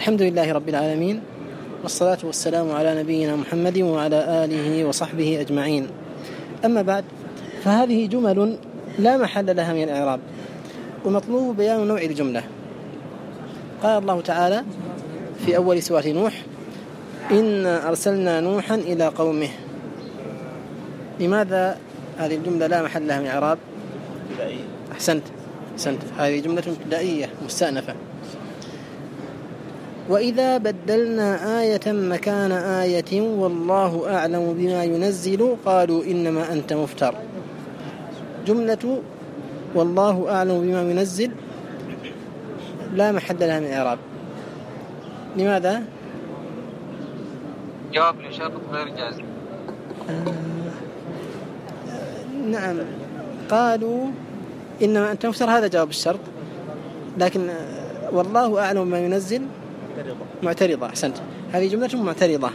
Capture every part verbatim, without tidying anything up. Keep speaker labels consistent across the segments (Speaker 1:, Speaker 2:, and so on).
Speaker 1: الحمد لله رب العالمين، والصلاة والسلام على نبينا محمد وعلى آله وصحبه أجمعين. أما بعد، فهذه جمل لا محل لها من الإعراب، ومطلوب بيان نوع الجملة. قال الله تعالى في أول سورة نوح: إنا أرسلنا نوحا إلى قومه. لماذا هذه الجملة لا محل لها من الإعراب؟ أحسنت أحسنت هذه جملة ابتدائية مستأنفة. وإذا بدلنا آية مكان آية والله أعلم بما ينزل قالوا إنما أنت مفتر. جملة والله أعلم بما ينزل لا محل لها من الإعراب. لماذا؟
Speaker 2: جواب لشرط غير جازم.
Speaker 1: آه نعم، قالوا إنما أنت مفتر، هذا جواب الشرط، لكن والله أعلم بما ينزل معترضة. أحسنت، هذه جملة معترضة.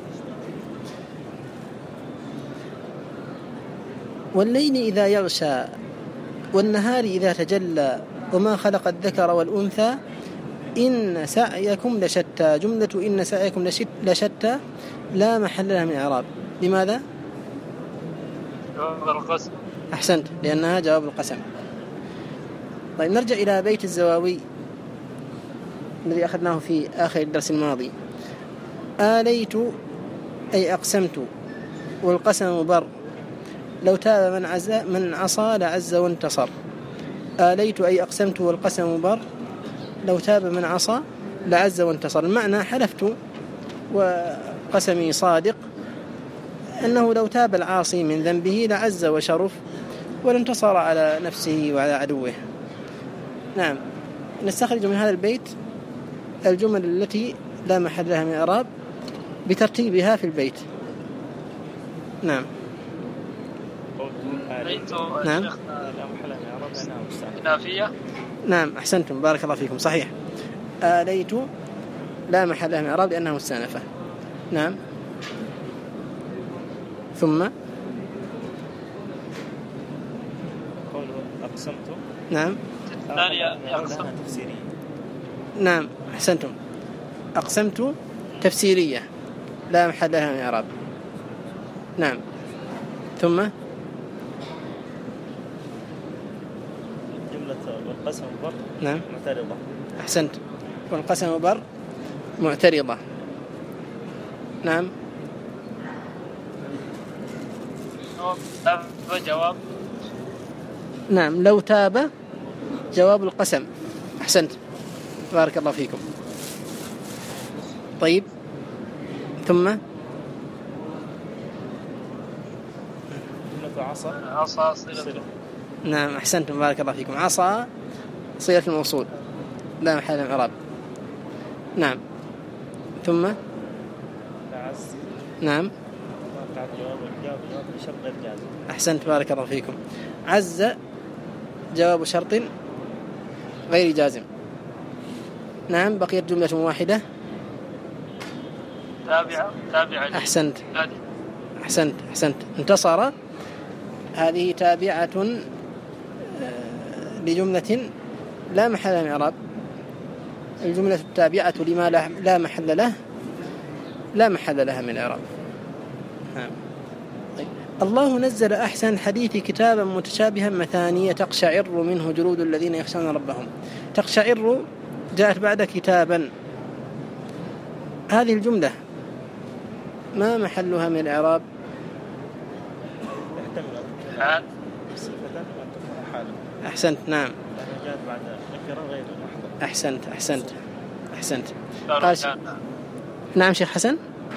Speaker 1: والليل إذا يغشى والنهار إذا تجلى وما خلق الذكر والأنثى إن سعيكم لشتى. جملة إن سعيكم لشتى لا محل لها من الإعراب. لماذا؟
Speaker 2: جواب القسم.
Speaker 1: أحسنت، لأنها جواب القسم. طيب، نرجع إلى بيت الزواوي الذي أخذناه في آخر الدرس الماضي. آليت أي أقسمت، والقسم بر، لو تاب من عز من عصى لعز وانتصر. آليت أي أقسمت والقسم بر، لو تاب من عصى لعز وانتصر. المعنى: حلفت وقسمي صادق أنه لو تاب العاصي من ذنبه لعز وشرف وانتصر على نفسه وعلى عدوه. نعم، نستخرج من هذا البيت الجمل التي لا محل لها من الإعراب بترتيبها في البيت. نعم نعم
Speaker 2: نافية.
Speaker 1: نعم، أحسنتم، بارك الله فيكم، صحيح. آليت لا محل لها من الإعراب لأنها مستأنفة. نعم، ثم
Speaker 3: أقسمت.
Speaker 1: نعم
Speaker 2: أقسمت
Speaker 3: تفسيرية.
Speaker 1: نعم، أحسنتم، أقسمت تفسيرية لا محل لها من الإعراب. نعم، ثم
Speaker 3: جملة والقسم بر
Speaker 1: نعم
Speaker 3: معترضة.
Speaker 1: أحسنت، والقسم بر معترضة. نعم،
Speaker 2: جواب.
Speaker 1: نعم، لو تاب جواب القسم. أحسنت، بارك الله فيكم. طيب، ثم
Speaker 3: جملة عصى.
Speaker 2: عصى صلة.
Speaker 1: نعم، أحسنتم، بارك الله فيكم. عصى صلة الموصول لا محل من الإعراب. نعم، ثم
Speaker 3: لعز.
Speaker 1: نعم،
Speaker 3: جواب جواب شرط غير جازم.
Speaker 1: أحسنت، بارك الله فيكم. عز جواب شرط غير جازم. نعم، بقيت جملة واحدة.
Speaker 2: تابعة تابعة.
Speaker 1: أحسنت أحسنت أحسنت انتصر، هذه تابعة لجملة لا محل لها من الإعراب. الجملة التابعة لما لا محل له لا محل لها من الإعراب. نعم. طيب. الله نزل أحسن الحديث كتابا متشابها مثانية تقشعر منه جلود الذين يخشون ربهم. تقشعر جاءت بعد كتابا. هذه الجملة ما محلها من الإعراب؟
Speaker 2: حال.
Speaker 1: أحسنت، نعم،
Speaker 3: جاءت بعد نكرة غير محضة.
Speaker 1: أحسنت أحسنت أحسنت ش... نعم شيخ حسن.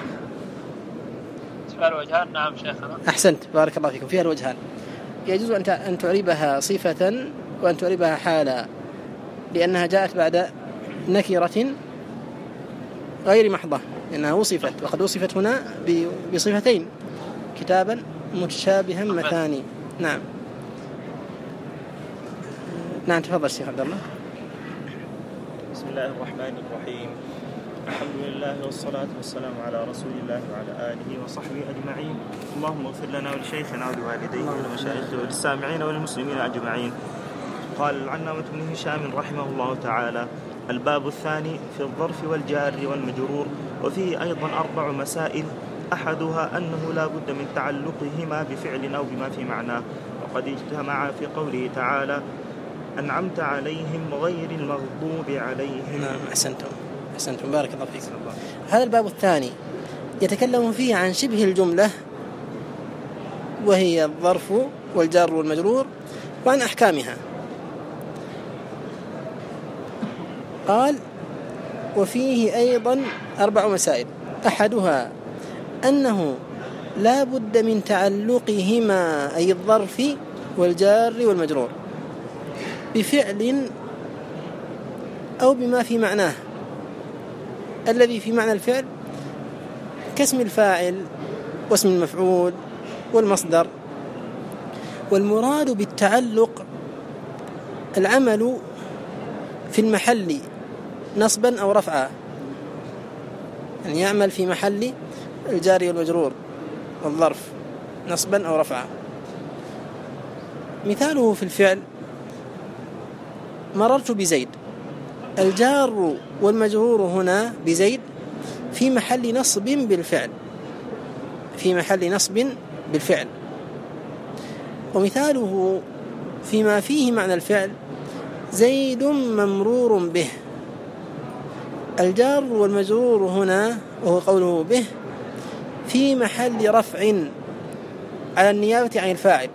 Speaker 2: فيها الوجهان. نعم شيخنا.
Speaker 1: أحسنت، بارك الله فيكم. فيها الوجهان. يجوز أن تعربها صفة وأن تعربها حالا، لأنها جاءت بعد نكرة غير محضة، لأنها وصفت، وقد وصفت هنا بصفتين: كتابا متشابها مثاني. نعم نعم تفضل الشيخ عبد الله.
Speaker 3: بسم الله الرحمن الرحيم. الحمد لله والصلاة والسلام على رسول الله وعلى آله وصحبه أجمعين. اللهم اغفر لنا ولشيخنا ولوالديه ولمشايخه وللسامعين وللمسلمين أجمعين. قال العلامة ابن هشام رحمه الله تعالى: الباب الثاني في الظرف والجار والمجرور، وفيه أيضا أربع مسائل، أحدها أنه لا بد من تعلقهما بفعل أو بما في معناه، وقد اجتمع في قوله تعالى أنعمت عليهم غير المغضوب عليهم.
Speaker 1: نعم أحسنتم أحسنتم بارك الله فيكم. هذا الباب الثاني يتكلم فيه عن شبه الجملة وهي الظرف والجار والمجرور وعن أحكامها. قال وفيه أيضا أربع مسائل، أحدها أنه لا بد من تعلقهما أي الظرف والجار والمجرور بفعل أو بما في معناه. الذي في معنى الفعل كاسم الفاعل واسم المفعول والمصدر، والمراد بالتعلق العمل في المحل نصبا أو رفعا، يعني يعمل في محل الجار والمجرور والظرف نصبا أو رفعا. مثاله في الفعل مررت بزيد، الجار والمجرور هنا بزيد في محل نصب بالفعل في محل نصب بالفعل. ومثاله فيما فيه معنى الفعل زيد ممرور به، الجار والمجرور هنا وهو قوله به في محل رفع على النيابة عن الفاعل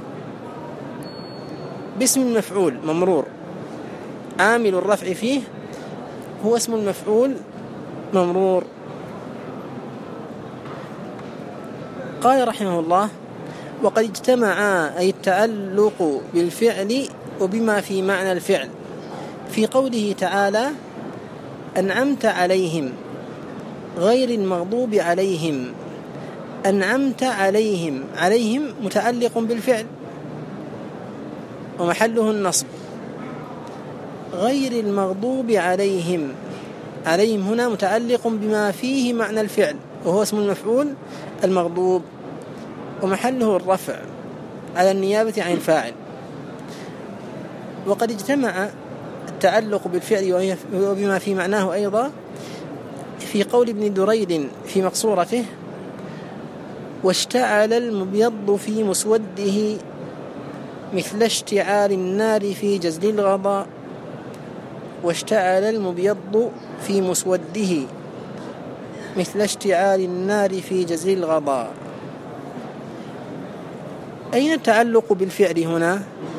Speaker 1: باسم المفعول ممرور، عامل الرفع فيه هو اسم المفعول ممرور. قال رحمه الله وقد اجتمعا أي التعلق بالفعل وبما في معنى الفعل في قوله تعالى أنعمت عليهم غير المغضوب عليهم. أنعمت عليهم، عليهم متعلق بالفعل ومحله النصب، غير المغضوب عليهم، عليهم هنا متعلق بما فيه معنى الفعل وهو اسم المفعول المغضوب ومحله الرفع على النيابة عن الفاعل. وقد اجتمع التعلق بالفعل وبما في معناه أيضا في قول ابن دريد في مقصورته واشتعل المبيض في مسوده مثل اشتعال النار في جزل الغضاء. واشتعل المبيض في مسوده مثل اشتعال النار في جزل الغضاء. أين التعلق بالفعل هنا؟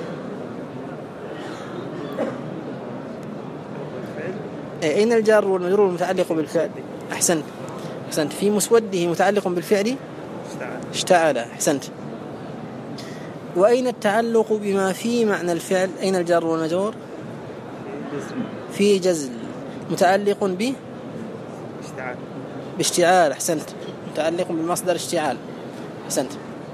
Speaker 1: أين الجار والمجرور المتعلق بالفعل؟ أحسنت أحسنت في مسوده متعلق بالفعل اشتعل. أحسنت. وأين التعلق بما في معنى الفعل؟ أين الجار والمجرور؟ في جزل متعلق به باشتعال. أحسنت متعلق بالمصدر اشتعال. أحسنت.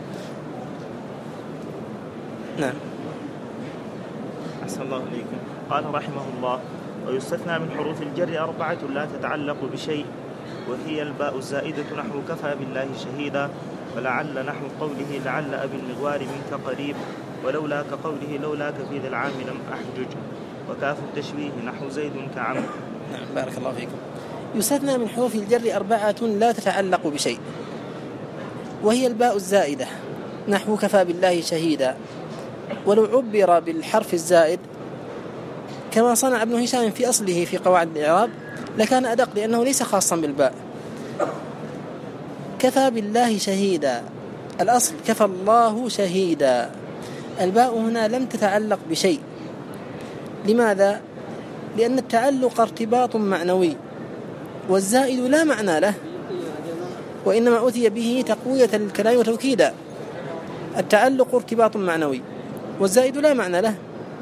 Speaker 1: نعم.
Speaker 3: أحسن الله إليكم. قال رحمه الله ويستثنى من حروف الجر أربعة لا تتعلق بشيء، وهي الباء الزائدة نحو كفى بالله شهيدا، ولعل نحو قوله لعل أبي المغوار منك قريب، ولولا كقوله لولاك في ذي العام لم أحجج، وكاف التشبيه نحو زيد كعم.
Speaker 1: نعم بارك الله فيكم. يستثنى من حروف الجر أربعة لا تتعلق بشيء، وهي الباء الزائدة نحو كفى بالله شهيدا، ولو عبر بالحرف الزائد كما صنع ابن هشام في أصله في قواعد الإعراب لكان أدق، لأنه ليس خاصا بالباء. كفى بالله شهيدا، الأصل كفى الله شهيدا، الباء هنا لم تتعلق بشيء. لماذا؟ لأن التعلق ارتباط معنوي، والزائد لا معنى له، وإنما أتي به تقوية للكلام وتوكيدا. التعلق ارتباط معنوي والزائد لا معنى له،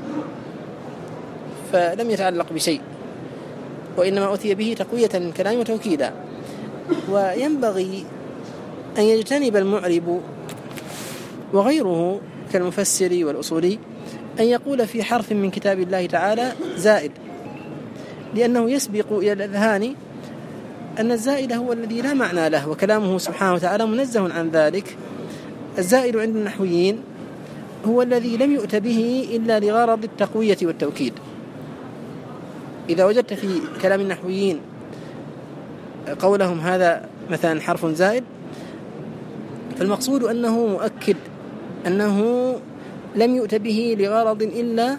Speaker 1: فلم يتعلق بشيء، وإنما أتي به تقوية للكلام وتوكيدا. وينبغي أن يجتنب المعرب وغيره كالمفسر والأصولي أن يقول في حرف من كتاب الله تعالى زائد، لأنه يسبق إلى الأذهان أن الزائد هو الذي لا معنى له، وكلامه سبحانه وتعالى منزه عن ذلك. الزائد عند النحويين هو الذي لم يؤت به إلا لغرض التقوية والتوكيد، إذا وجدت في كلام النحويين قولهم هذا مثلا حرف زائد، فالمقصود أنه مؤكد، أنه لم يؤت به لغرض إلا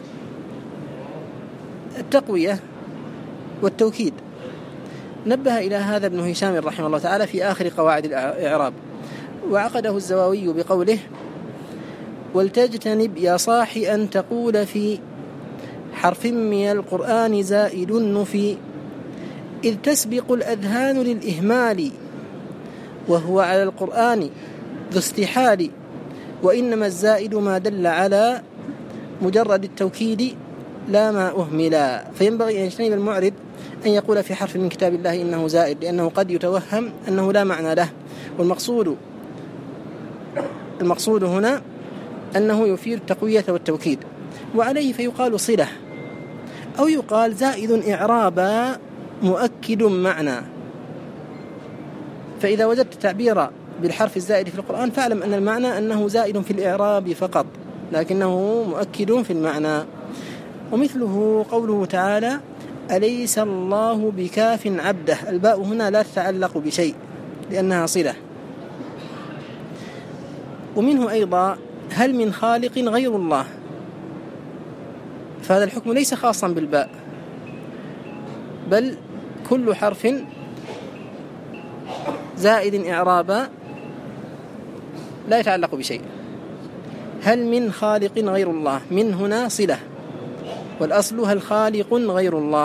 Speaker 1: التقوية والتوكيد. نبه إلى هذا ابن هشام رحمه الله تعالى في آخر قواعد الإعراب، وعقده الزواوي بقوله: ولتجتنب يا صاح أن تقول في حرف من القرآن زائد نفي، إذ تسبق الأذهان للإهمال، وهو على القرآن ذو استحال، وإنما الزائد ما دل على مجرد التوكيد لا ما أهملا. فينبغي أن يجتنب المعرب أن يقول في حرف من كتاب الله إنه زائد، لأنه قد يتوهم أنه لا معنى له، والمقصود المقصود هنا أنه يفيد التقوية والتوكيد. وعليه فيقال صلة، أو يقال زائد إعرابا مؤكد معنى. فإذا وجدت تعبير بالحرف الزائد في القرآن فاعلم أن المعنى أنه زائد في الإعراب فقط، لكنه مؤكد في المعنى. ومثله قوله تعالى: أليس الله بكاف عبده، الباء هنا لا تتعلق بشيء لأنها صلة. ومنه أيضا: هل من خالق غير الله، فهذا الحكم ليس خاصا بالباء، بل كل حرف زائد إعرابا لا يتعلق بشيء. هل من خالق غير الله، من هنا صلة، والأصل هل خالق غير الله.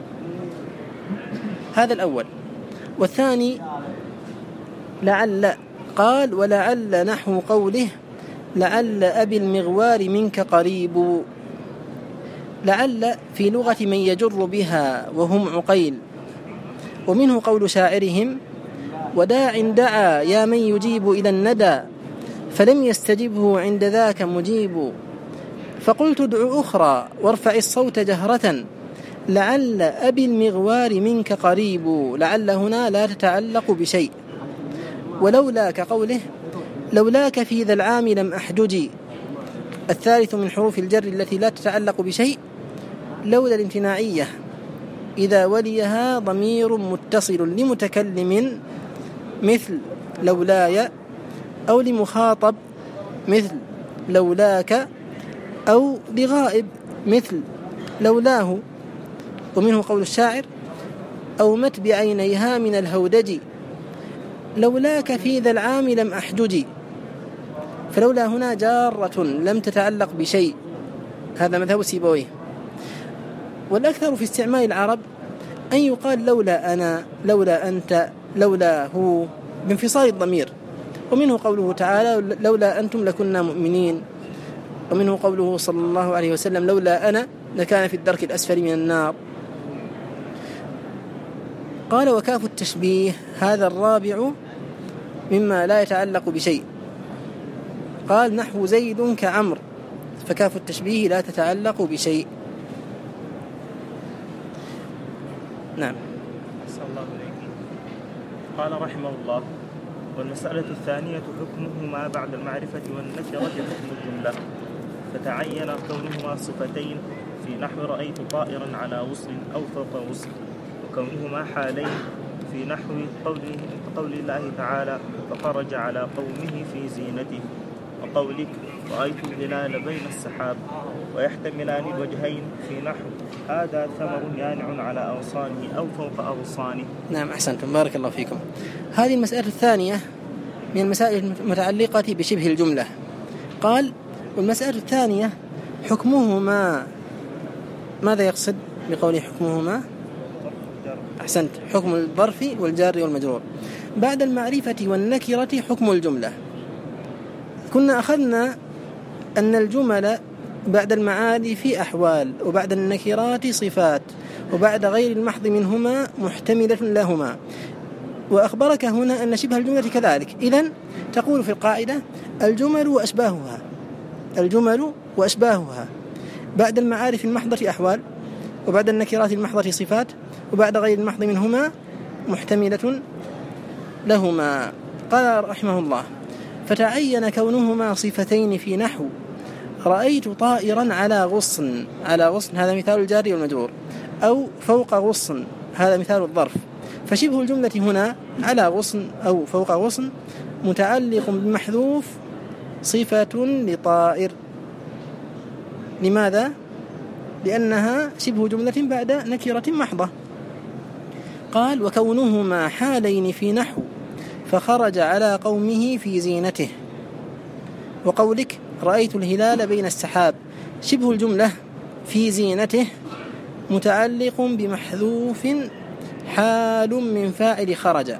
Speaker 1: هذا الأول. والثاني لعل، قال: ولعل نحو قوله: لعل أبي المغوار منك قريب. لعل في لغة من يجر بها وهم عقيل. ومنه قول شاعرهم: وداع دعا يا من يجيب إلى الندى، فلم يستجبه عند ذاك مجيب. فقلت ادع أخرى وارفع الصوت جهرة، لعل أبي المغوار منك قريب. لعل هنا لا تتعلق بشيء. ولولا كقوله: لولاك في ذا العام لم أحججي. الثالث من حروف الجر التي لا تتعلق بشيء لولا الامتناعية، إذا وليها ضمير متصل لمتكلم مثل لولاي، أو لمخاطب مثل لولاك، أو لغائب مثل لولاه. ومنه قول الشاعر: أومت بعينيها من الهودج، لولاك في ذا العام لم أحجج. فلولا هنا جارة لم تتعلق بشيء، هذا مذهب سيبويه. والأكثر في استعمال العرب أن يقال لولا أنا، لولا أنت، لولا هو، بانفصال الضمير. ومنه قوله تعالى: لولا أنتم لكنا مؤمنين. ومنه قوله صلى الله عليه وسلم: لولا أنا لكان في الدرك الأسفل من النار. قال: وكاف التشبيه هذا الرابع مما لا يتعلق بشيء. قال: نحو زيد كعمر، فكاف التشبيه لا تتعلق بشيء. نعم.
Speaker 3: صلى الله عليه. قال رحمه الله: والمسألة الثانية حكمهما بعد المعرفة والنكرة حكم الجملة، فتعين كونهما صفتين في نحو رأيت طائرا على وصل أو فوق وصل، وكونهما حالين في نحو قوله قول الله تعالى: فخرج على قومه في زينته، وقولك: رأيت الهلال بين السحاب، ويحتملان الوجهين في نحو هذا ثمر يانع على أغصانه أو فوق أغصانه.
Speaker 1: نعم، أحسنتم، بارك الله فيكم. هذه المسألة الثانية من المسائل المتعلقة بشبه الجملة. قال: والمسألة الثانية حكمهما، ماذا يقصد بقوله حكمهما؟ أحسنت، حكم الظرف والجار والمجرور. بعد المعرفة والنكرة حكم الجملة. كنا أخذنا أن الجمل بعد المعارف أحوال، وبعد النكرات صفات، وبعد غير المحض منهما محتملة لهما. وأخبرك هنا أن شبه الجملة كذلك. إذن تقول في القاعدة: الجمل وأشباهها، الجمل وأشباهها بعد المعارف المحضة أحوال، وبعد النكرات المحضة صفات، وبعد غير المحض منهما محتملة لهما. قال رحمه الله: فتعين كونهما صفتين في نحو رأيت طائرا على غصن. على غصن هذا مثال الجار والمجرور. أو فوق غصن، هذا مثال الظرف. فشبه الجملة هنا على غصن أو فوق غصن متعلق بمحذوف صفة لطائر. لماذا؟ لأنها شبه جملة بعد نكرة محضة. قال: وكونهما حالين في نحو فخرج على قومه في زينته. وقولك رأيت الهلال بين السحاب، شبه الجملة في زينته متعلق بمحذوف حال من فاعل خرج،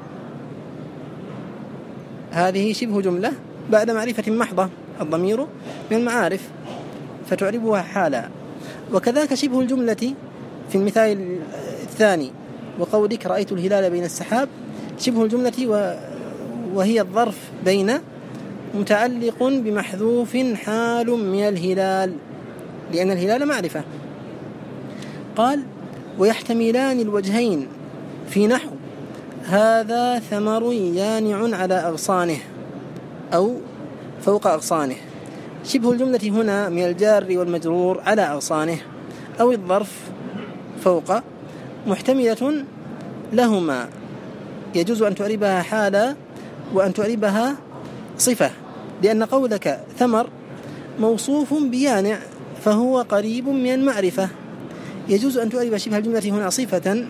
Speaker 1: هذه شبه جملة بعد معرفة محضة، الضمير من المعارف فتعربها حالا. وكذاك شبه الجملة في المثال الثاني، وقولك رأيت الهلال بين السحاب، شبه الجملة وهي الظرف بين متعلق بمحذوف حال من الهلال، لأن الهلال معرفة. قال: ويحتملان الوجهين في نحو هذا ثمر يانع على أغصانه أو فوق أغصانه. شبه الجملة هنا من الجار والمجرور على أغصانه أو الظرف فوق محتملة لهما، يجوز أن تعربها حالا وأن تعربها صفة، لأن قولك ثمر موصوف بيانع فهو قريب من المعرفة، يجوز أن تعرب شبه الجملة هنا صفة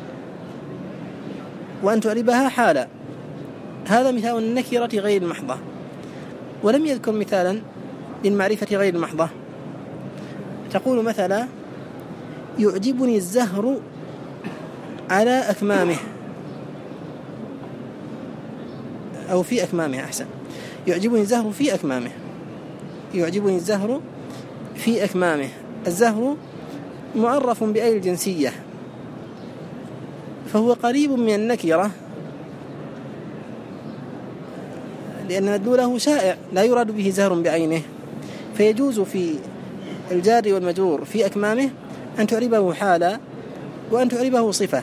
Speaker 1: وأن تعربها حالا. هذا مثال النكرة غير المحضة. ولم يذكر مثالا للمعرفة غير المحضة. تقول مثلا: يعجبني الزهر على أكمامه، أو في أكمامه أحسن، يعجبني الزهر في أكمامه، يعجبني الزهر في أكمامه. الزهر معرف بأي الجنسية فهو قريب من النكرة، لأن مدلوله شائع لا يراد به زهر بعينه، فيجوز في الجار والمجرور في أكمامه أن تعربه حالا وأن تعربه صفة.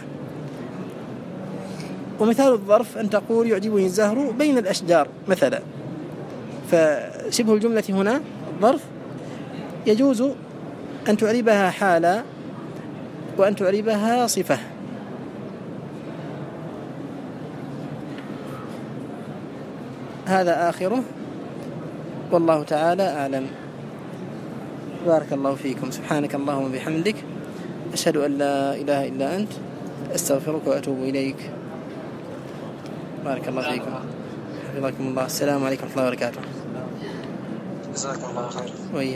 Speaker 1: ومثال الظرف أن تقول يعجبني الزهر بين الأشجار مثلا، فشبه الجملة هنا الظرف يجوز أن تعربها حالا وأن تعربها صفة. هذا آخره، والله تعالى أعلم. بارك الله فيكم. سبحانك اللهم وبحمدك، أشهد أن لا إله إلا أنت، أستغفرك وأتوب إليك. بارك الله فيكم، حفظكم الله. السلام عليكم ورحمة الله وبركاته.
Speaker 2: جزاكم الله خير.